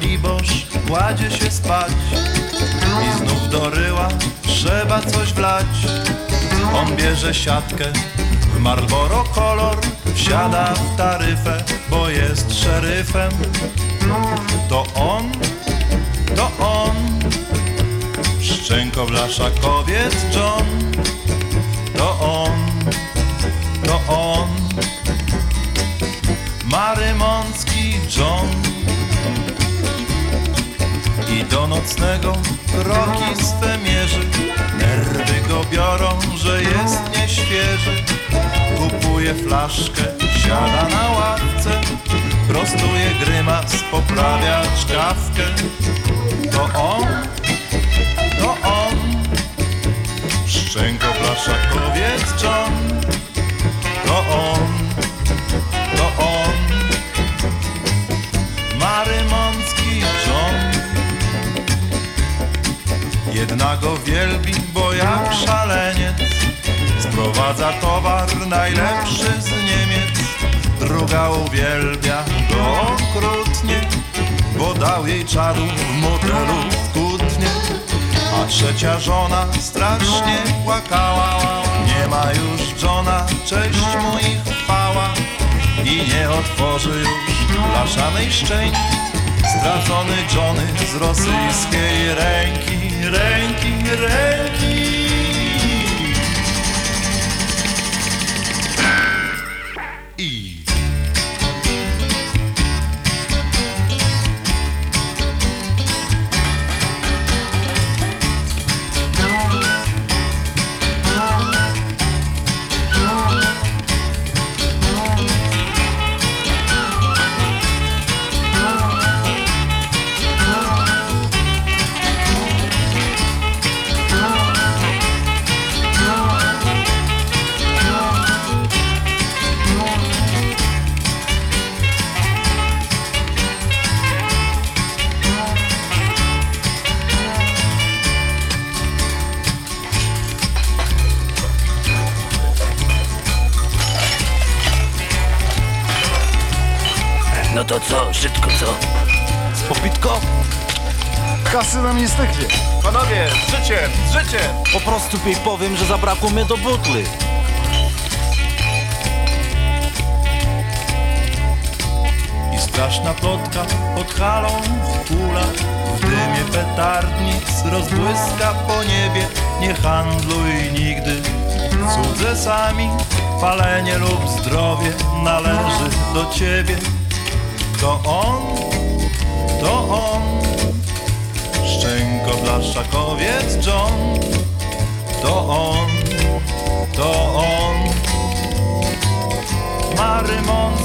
Libosz kładzie się spać i znów do ryła trzeba coś wlać. On bierze siatkę w Marlboro kolor, wsiada w taryfę, bo jest szeryfem. To on, Szczękowlaszakowiec John. To on, Marymącki John. I do nocnego kroki swe mierzy, nerwy go biorą, że jest nieświeży. Kupuje flaszkę, siada na ławce, prostuje grymas, poprawia czkawkę. To on, Szczękowlaszakowiec John. To on, Marymącki John. Jedna go wielbi, bo jak szaleniec sprowadza towar najlepszy z Niemiec. Druga uwielbia go okrutnie, bo dał jej czadu w motelu w Kutnie. A trzecia żona strasznie płakała, nie ma już Johna, cześć mu i chwała. I nie otworzy już blaszanej szczęki stracony Johnny z rosyjskiej ręki. No to co, szybko co? Z popitką? Kasy nam nie styknie. Panowie, z życiem! Po prostu jej powiem, że zabrakło mnie do butli. I straszna plotka pod halą w kulach, w dymie petardnic rozbłyska po niebie. Nie handluj nigdy cudzesami, palenie lub zdrowie należy do ciebie. To on, Szczękowlaszakowiec John. To on, Marymącki